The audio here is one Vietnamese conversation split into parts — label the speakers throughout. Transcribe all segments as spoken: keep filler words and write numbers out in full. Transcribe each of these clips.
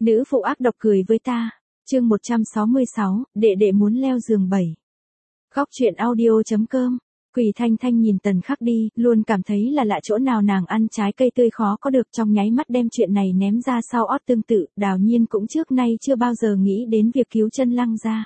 Speaker 1: Nữ phụ ác độc cười với ta. Chương một trăm sáu mươi sáu, đệ đệ muốn leo giường bảy. Góc truyện audio chấm com. Quỳ Thanh Thanh nhìn Tần Khắc đi, luôn cảm thấy là lạ chỗ nào nàng ăn trái cây tươi khó có được, trong nháy mắt đem chuyện này ném ra sau ót. Tương tự, Đào Nhiên cũng trước nay chưa bao giờ nghĩ đến việc cứu chân Lăng gia.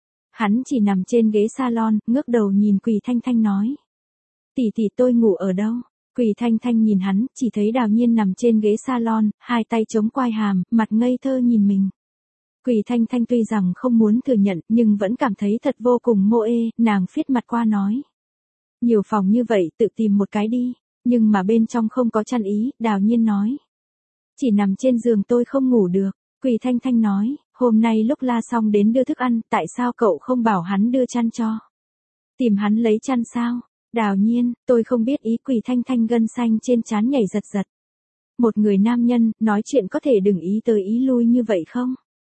Speaker 1: Hắn chỉ nằm trên ghế salon, ngước đầu nhìn Quỳ Thanh Thanh nói. Tỷ tỷ tôi ngủ ở đâu? Quỳ Thanh Thanh nhìn hắn, chỉ thấy Đào Nhiên nằm trên ghế salon, hai tay chống quai hàm, mặt ngây thơ nhìn mình. Quỳ Thanh Thanh tuy rằng không muốn thừa nhận, nhưng vẫn cảm thấy thật vô cùng mô ê, nàng phiết mặt qua nói. Nhiều phòng như vậy, tự tìm một cái đi, nhưng mà bên trong không có chăn ý, Đào Nhiên nói. Chỉ nằm trên giường tôi không ngủ được, Quỳ Thanh Thanh nói, hôm nay lúc La Song đến đưa thức ăn, tại sao cậu không bảo hắn đưa chăn cho? Tìm hắn lấy chăn sao? Đào Nhiên, tôi không biết ý. Quỳ Thanh Thanh gân xanh trên trán nhảy giật giật. Một người nam nhân, nói chuyện có thể đừng ý tới ý lui như vậy không?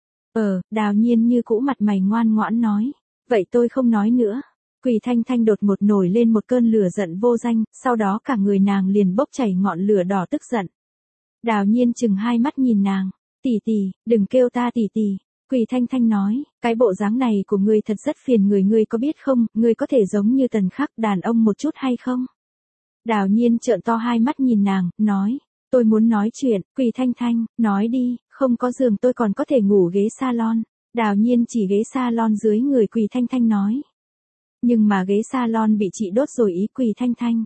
Speaker 1: Ờ, Đào Nhiên như cũ mặt mày ngoan ngoãn nói. Vậy tôi không nói nữa. Quỳ Thanh Thanh đột ngột nổi lên một cơn lửa giận vô danh, sau đó cả người nàng liền bốc chảy ngọn lửa đỏ tức giận. Đào Nhiên chừng hai mắt nhìn nàng. Tỷ tỷ, đừng kêu ta tỷ tỷ. Quỳ Thanh Thanh nói, cái bộ dáng này của ngươi thật rất phiền người, ngươi có biết không, ngươi có thể giống như Tần Khắc đàn ông một chút hay không? Đào Nhiên trợn to hai mắt nhìn nàng, nói, tôi muốn nói chuyện. Quỳ Thanh Thanh, nói đi, không có giường tôi còn có thể ngủ ghế salon. Đào Nhiên chỉ ghế salon dưới người Quỳ Thanh Thanh nói. Nhưng mà ghế salon bị chị đốt rồi ý. Quỳ Thanh Thanh.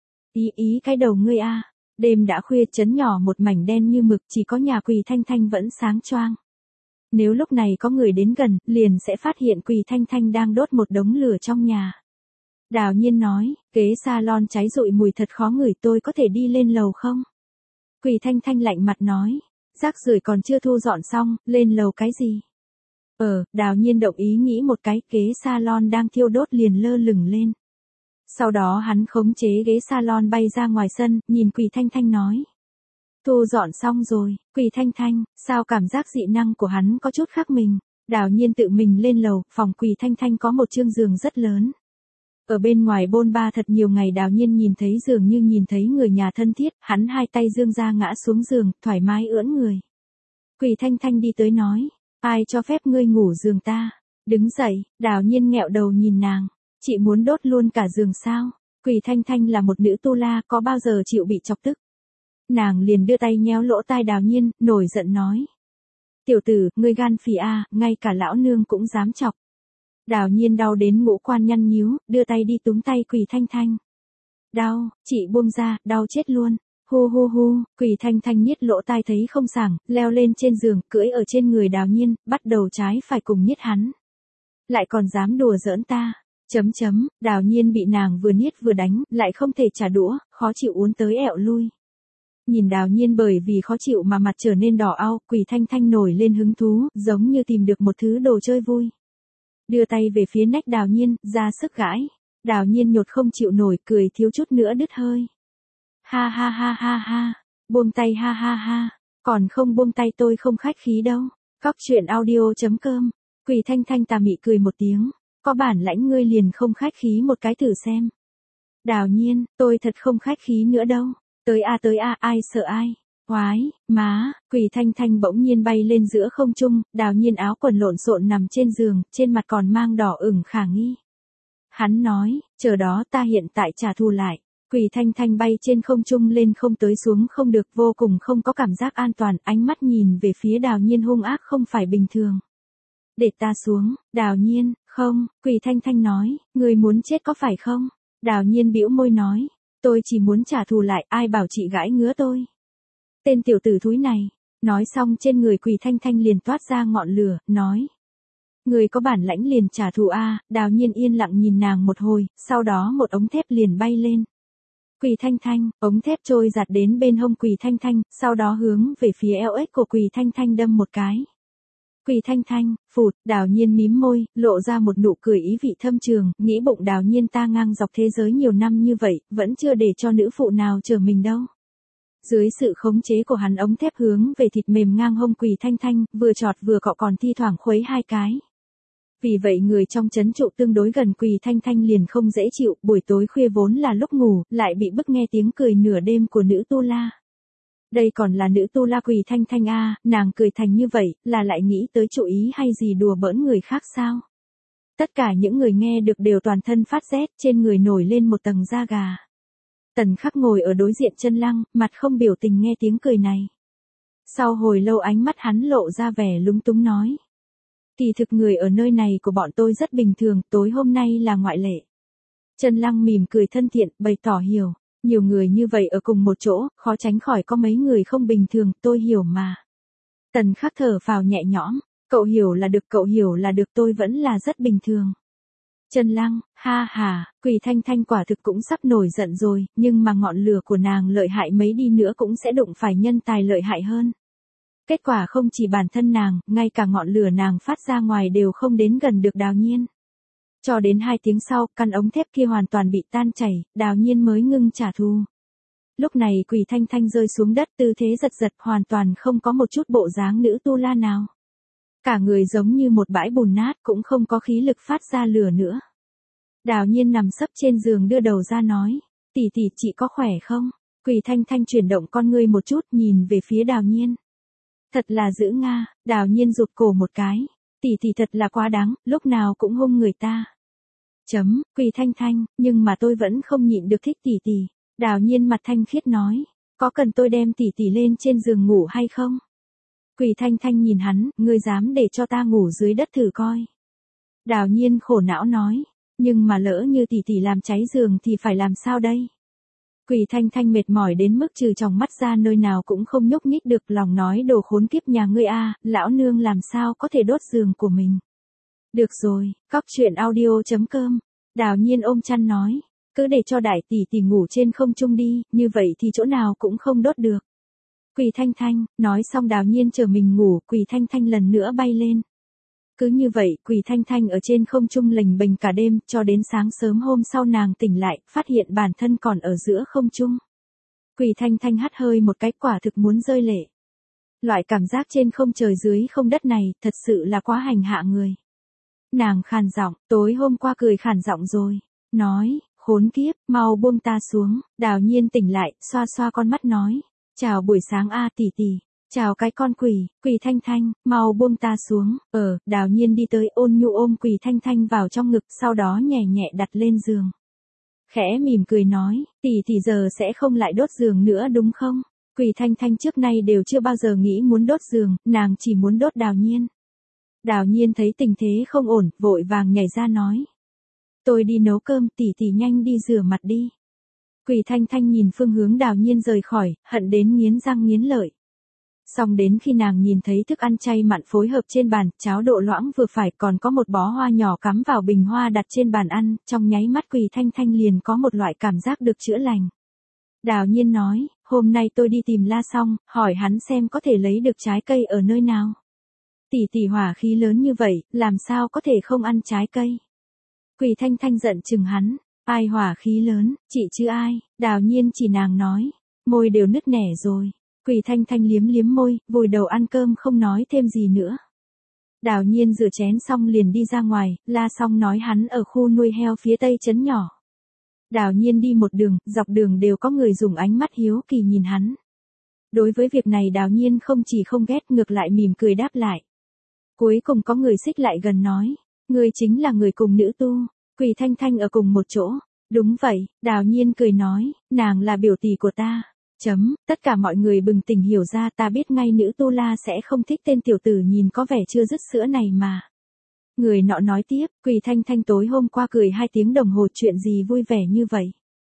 Speaker 1: Ý ý cái đầu ngươi a. Đêm đã khuya, trấn nhỏ một mảnh đen như mực, chỉ có nhà Quỳ Thanh Thanh vẫn sáng choang. Nếu lúc này có người đến gần, liền sẽ phát hiện Quỳ Thanh Thanh đang đốt một đống lửa trong nhà. Đào Nhiên nói, ghế salon cháy rụi mùi thật khó ngửi, tôi có thể đi lên lầu không? Quỳ Thanh Thanh lạnh mặt nói, rác rưởi còn chưa thu dọn xong, lên lầu cái gì? Ờ, Đào Nhiên đồng ý nghĩ một cái, ghế salon đang thiêu đốt liền lơ lửng lên. Sau đó hắn khống chế ghế salon bay ra ngoài sân, nhìn Quỳ Thanh Thanh nói. Thu dọn xong rồi. Quỳ Thanh Thanh, sao cảm giác dị năng của hắn có chút khác mình? Đào Nhiên tự mình lên lầu, phòng Quỳ Thanh Thanh có một chương giường rất lớn. Ở bên ngoài bôn ba thật nhiều ngày, Đào Nhiên nhìn thấy dường như nhìn thấy người nhà thân thiết, hắn hai tay dương ra ngã xuống giường, thoải mái ưỡn người. Quỳ Thanh Thanh đi tới nói, ai cho phép ngươi ngủ giường ta? Đứng dậy. Đào Nhiên nghẹo đầu nhìn nàng, chị muốn đốt luôn cả giường sao? Quỳ Thanh Thanh là một nữ tu la, có bao giờ chịu bị chọc tức? Nàng liền đưa tay nhéo lỗ tai Đào Nhiên, nổi giận nói. Tiểu tử, ngươi gan phì a, ngay cả lão nương cũng dám chọc. Đào Nhiên đau đến ngũ quan nhăn nhíu, đưa tay đi túm tay Quỳ Thanh Thanh. Đau, chị buông ra, đau chết luôn. Hu hu hu. Quỳ Thanh Thanh nhít lỗ tai thấy không sảng, leo lên trên giường, cưỡi ở trên người Đào Nhiên, bắt đầu trái phải cùng nhít hắn. Lại còn dám đùa giỡn ta. Chấm chấm, Đào Nhiên bị nàng vừa niết vừa đánh, lại không thể trả đũa, khó chịu uốn tới ẹo lui. Nhìn Đào Nhiên bởi vì khó chịu mà mặt trở nên đỏ au, Quỳ Thanh Thanh nổi lên hứng thú, giống như tìm được một thứ đồ chơi vui. Đưa tay về phía nách Đào Nhiên, ra sức gãi. Đào Nhiên nhột không chịu nổi, cười thiếu chút nữa đứt hơi. Ha ha ha ha ha, buông tay ha ha ha, còn không buông tay tôi không khách khí đâu. Góc truyện audio chấm com. Quỳ Thanh Thanh tà mị cười một tiếng, có bản lãnh ngươi liền không khách khí một cái thử xem. Đào Nhiên, tôi thật không khách khí nữa đâu. Tới a tới a, ai sợ ai? Oái, má. Quỳ Thanh Thanh bỗng nhiên bay lên giữa không trung, Đào Nhiên áo quần lộn xộn nằm trên giường, trên mặt còn mang đỏ ửng khả nghi. Hắn nói, chờ đó ta hiện tại trả thù lại. Quỳ Thanh Thanh bay trên không trung lên không tới xuống không được, vô cùng không có cảm giác an toàn, ánh mắt nhìn về phía Đào Nhiên hung ác không phải bình thường. Để ta xuống. Đào Nhiên, không. Quỳ Thanh Thanh nói, ngươi muốn chết có phải không? Đào Nhiên bĩu môi nói. Tôi chỉ muốn trả thù lại, ai bảo chị gãi ngứa tôi. Tên tiểu tử thúi này. Nói xong trên người Quỳ Thanh Thanh liền toát ra ngọn lửa, nói. Người có bản lãnh liền trả thù a. Đào Nhiên yên lặng nhìn nàng một hồi, sau đó một ống thép liền bay lên. Quỳ Thanh Thanh, ống thép trôi giạt đến bên hông Quỳ Thanh Thanh, sau đó hướng về phía eo ếch của Quỳ Thanh Thanh đâm một cái. Quỳ Thanh Thanh, phụt. Đào Nhiên mím môi, lộ ra một nụ cười ý vị thâm trường, nghĩ bụng Đào Nhiên ta ngang dọc thế giới nhiều năm như vậy, vẫn chưa để cho nữ phụ nào chờ mình đâu. Dưới sự khống chế của hắn, ống thép hướng về thịt mềm ngang hông Quỳ Thanh Thanh, vừa chọt vừa cọ còn thi thoảng khuấy hai cái. Vì vậy người trong trấn trụ tương đối gần Quỳ Thanh Thanh liền không dễ chịu, buổi tối khuya vốn là lúc ngủ, lại bị bức nghe tiếng cười nửa đêm của nữ tu la. Đây còn là nữ tu la Quỳ Thanh Thanh a, nàng cười thành như vậy, là lại nghĩ tới chủ ý hay gì đùa bỡn người khác sao? Tất cả những người nghe được đều toàn thân phát rét, trên người nổi lên một tầng da gà. Tần Khắc ngồi ở đối diện Chân Lăng, mặt không biểu tình nghe tiếng cười này. Sau hồi lâu ánh mắt hắn lộ ra vẻ lúng túng nói. Kỳ thực người ở nơi này của bọn tôi rất bình thường, tối hôm nay là ngoại lệ. Chân Lăng mỉm cười thân thiện, bày tỏ hiểu. Nhiều người như vậy ở cùng một chỗ, khó tránh khỏi có mấy người không bình thường, tôi hiểu mà. Tần Khắc thở phào nhẹ nhõm, cậu hiểu là được, cậu hiểu là được, tôi vẫn là rất bình thường. Chân Lăng, ha ha, Quỳ Thanh Thanh quả thực cũng sắp nổi giận rồi, nhưng mà ngọn lửa của nàng lợi hại mấy đi nữa cũng sẽ đụng phải nhân tài lợi hại hơn. Kết quả không chỉ bản thân nàng, ngay cả ngọn lửa nàng phát ra ngoài đều không đến gần được Đào Nhiên. Cho đến hai tiếng sau, căn ống thép kia hoàn toàn bị tan chảy, Đào Nhiên mới ngưng trả thù. Lúc này Quỳ Thanh Thanh rơi xuống đất, tư thế giật giật, hoàn toàn không có một chút bộ dáng nữ tu la nào. Cả người giống như một bãi bùn nát, cũng không có khí lực phát ra lửa nữa. Đào Nhiên nằm sấp trên giường đưa đầu ra nói, tỷ tỷ chị có khỏe không? Quỳ Thanh Thanh chuyển động con ngươi một chút, nhìn về phía Đào Nhiên. Thật là dữ nga, Đào Nhiên rụt cổ một cái, tỷ tỷ thật là quá đáng, lúc nào cũng hung người ta. Chấm, Quỳ Thanh Thanh, nhưng mà tôi vẫn không nhịn được thích tỷ tỷ. Đào Nhiên mặt thanh khiết nói, có cần tôi đem tỷ tỷ lên trên giường ngủ hay không? Quỳ Thanh Thanh nhìn hắn, ngươi dám để cho ta ngủ dưới đất thử coi. Đào Nhiên khổ não nói, nhưng mà lỡ như tỷ tỷ làm cháy giường thì phải làm sao đây? Quỳ Thanh Thanh mệt mỏi đến mức trừ tròng mắt ra nơi nào cũng không nhúc nhích được, lòng nói đồ khốn kiếp nhà ngươi a, lão nương làm sao có thể đốt giường của mình. Được rồi, cóc truyện audio chấm com. Đào Nhiên ôm chăn nói, cứ để cho đại tỷ tỷ ngủ trên không trung đi, như vậy thì chỗ nào cũng không đốt được. Quỳ Thanh Thanh, nói xong Đào Nhiên chờ mình ngủ, Quỳ Thanh Thanh lần nữa bay lên. Cứ như vậy, Quỳ Thanh Thanh ở trên không trung lềnh bềnh cả đêm, cho đến sáng sớm hôm sau nàng tỉnh lại, phát hiện bản thân còn ở giữa không trung. Quỳ Thanh Thanh hắt hơi một cái, quả thực muốn rơi lệ. Loại cảm giác trên không trời dưới không đất này, thật sự là quá hành hạ người. Nàng khàn giọng, tối hôm qua cười khàn giọng rồi, nói, khốn kiếp, mau buông ta xuống. Đào Nhiên tỉnh lại, xoa xoa con mắt nói, chào buổi sáng a tỷ tỷ. Chào cái con quỷ, Quỳ Thanh Thanh, mau buông ta xuống. Ờ, Đào Nhiên đi tới ôn nhu ôm Quỳ Thanh Thanh vào trong ngực, sau đó nhẹ nhẹ đặt lên giường. Khẽ mỉm cười nói, tỷ tỷ giờ sẽ không lại đốt giường nữa đúng không? Quỳ Thanh Thanh trước nay đều chưa bao giờ nghĩ muốn đốt giường, nàng chỉ muốn đốt Đào Nhiên. Đào Nhiên thấy tình thế không ổn, vội vàng nhảy ra nói. Tôi đi nấu cơm, tỷ tỷ nhanh đi rửa mặt đi. Quỳ Thanh Thanh nhìn phương hướng Đào Nhiên rời khỏi, hận đến nghiến răng nghiến lợi. Xong đến khi nàng nhìn thấy thức ăn chay mặn phối hợp trên bàn, cháo độ loãng vừa phải, còn có một bó hoa nhỏ cắm vào bình hoa đặt trên bàn ăn, trong nháy mắt Quỳ Thanh Thanh liền có một loại cảm giác được chữa lành. Đào Nhiên nói, hôm nay tôi đi tìm La Song, hỏi hắn xem có thể lấy được trái cây ở nơi nào. Tỷ tỷ hỏa khí lớn như vậy, làm sao có thể không ăn trái cây? Quỳ Thanh Thanh giận chừng hắn, ai hỏa khí lớn, chị chứ ai? Đào Nhiên chỉ nàng nói, môi đều nứt nẻ rồi. Quỳ Thanh Thanh liếm liếm môi, vùi đầu ăn cơm không nói thêm gì nữa. Đào Nhiên rửa chén xong liền đi ra ngoài, La Song nói hắn ở khu nuôi heo phía tây trấn nhỏ. Đào Nhiên đi một đường, dọc đường đều có người dùng ánh mắt hiếu kỳ nhìn hắn. Đối với việc này Đào Nhiên không chỉ không ghét, ngược lại mỉm cười đáp lại. Cuối cùng có người xích lại gần nói, người chính là người cùng nữ tu, Quỳ Thanh Thanh ở cùng một chỗ. Đúng vậy, Đào Nhiên cười nói, nàng là biểu tỷ của ta. Chấm, tất cả mọi người bừng tỉnh hiểu ra, ta biết ngay nữ tu la sẽ không thích tên tiểu tử nhìn có vẻ chưa dứt sữa này mà. Người nọ nói tiếp, Quỳ Thanh Thanh tối hôm qua cười hai tiếng đồng hồ, chuyện gì vui vẻ như vậy?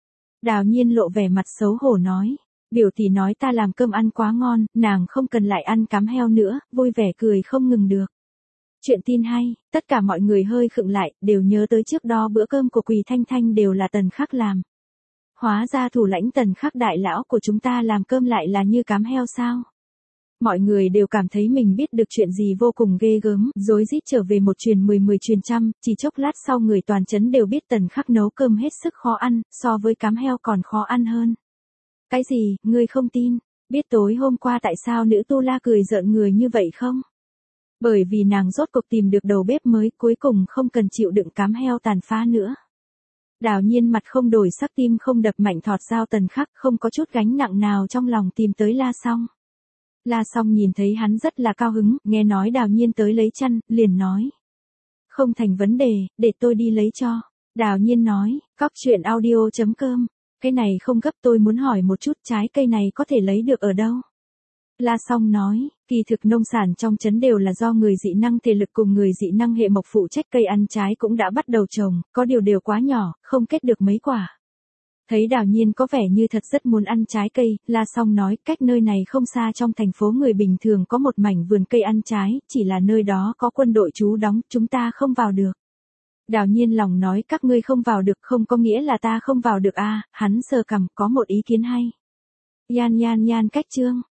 Speaker 1: Đào Nhiên lộ vẻ mặt xấu hổ nói, biểu tỷ nói ta làm cơm ăn quá ngon, nàng không cần lại ăn cám heo nữa, vui vẻ cười không ngừng được. Chuyện tin hay, tất cả mọi người hơi khựng lại, đều nhớ tới trước đó bữa cơm của Quỳ Thanh Thanh đều là Tần Khắc làm. Hóa ra thủ lãnh Tần Khắc đại lão của chúng ta làm cơm lại là như cám heo sao? Mọi người đều cảm thấy mình biết được chuyện gì vô cùng ghê gớm, rối rít trở về một truyền mười mười truyền trăm, chỉ chốc lát sau người toàn trấn đều biết Tần Khắc nấu cơm hết sức khó ăn, so với cám heo còn khó ăn hơn. Cái gì, ngươi không tin? Biết tối hôm qua tại sao nữ tu la cười rợn người như vậy không? Bởi vì nàng rốt cuộc tìm được đầu bếp mới, cuối cùng không cần chịu đựng cám heo tàn phá nữa. Đào Nhiên mặt không đổi sắc tim không đập mạnh thọt dao Tần Khắc không có chút gánh nặng nào trong lòng tìm tới La Song. La Song nhìn thấy hắn rất là cao hứng, nghe nói Đào Nhiên tới lấy chăn, liền nói. Không thành vấn đề, để tôi đi lấy cho. Đào Nhiên nói, cóc truyện audio chấm com. Cái này không gấp tôi muốn hỏi một chút trái cây này có thể lấy được ở đâu. La Song nói, kỳ thực nông sản trong trấn đều là do người dị năng thể lực cùng người dị năng hệ mộc phụ trách cây ăn trái cũng đã bắt đầu trồng, có điều đều quá nhỏ, không kết được mấy quả. Thấy Đào Nhiên có vẻ như thật rất muốn ăn trái cây, La Song nói cách nơi này không xa trong thành phố người bình thường có một mảnh vườn cây ăn trái, chỉ là nơi đó có quân đội trú đóng, chúng ta không vào được. Đào Nhiên lòng nói các ngươi không vào được không có nghĩa là ta không vào được a. À, hắn sờ cằm có một ý kiến hay. Yan yan yan cách chương.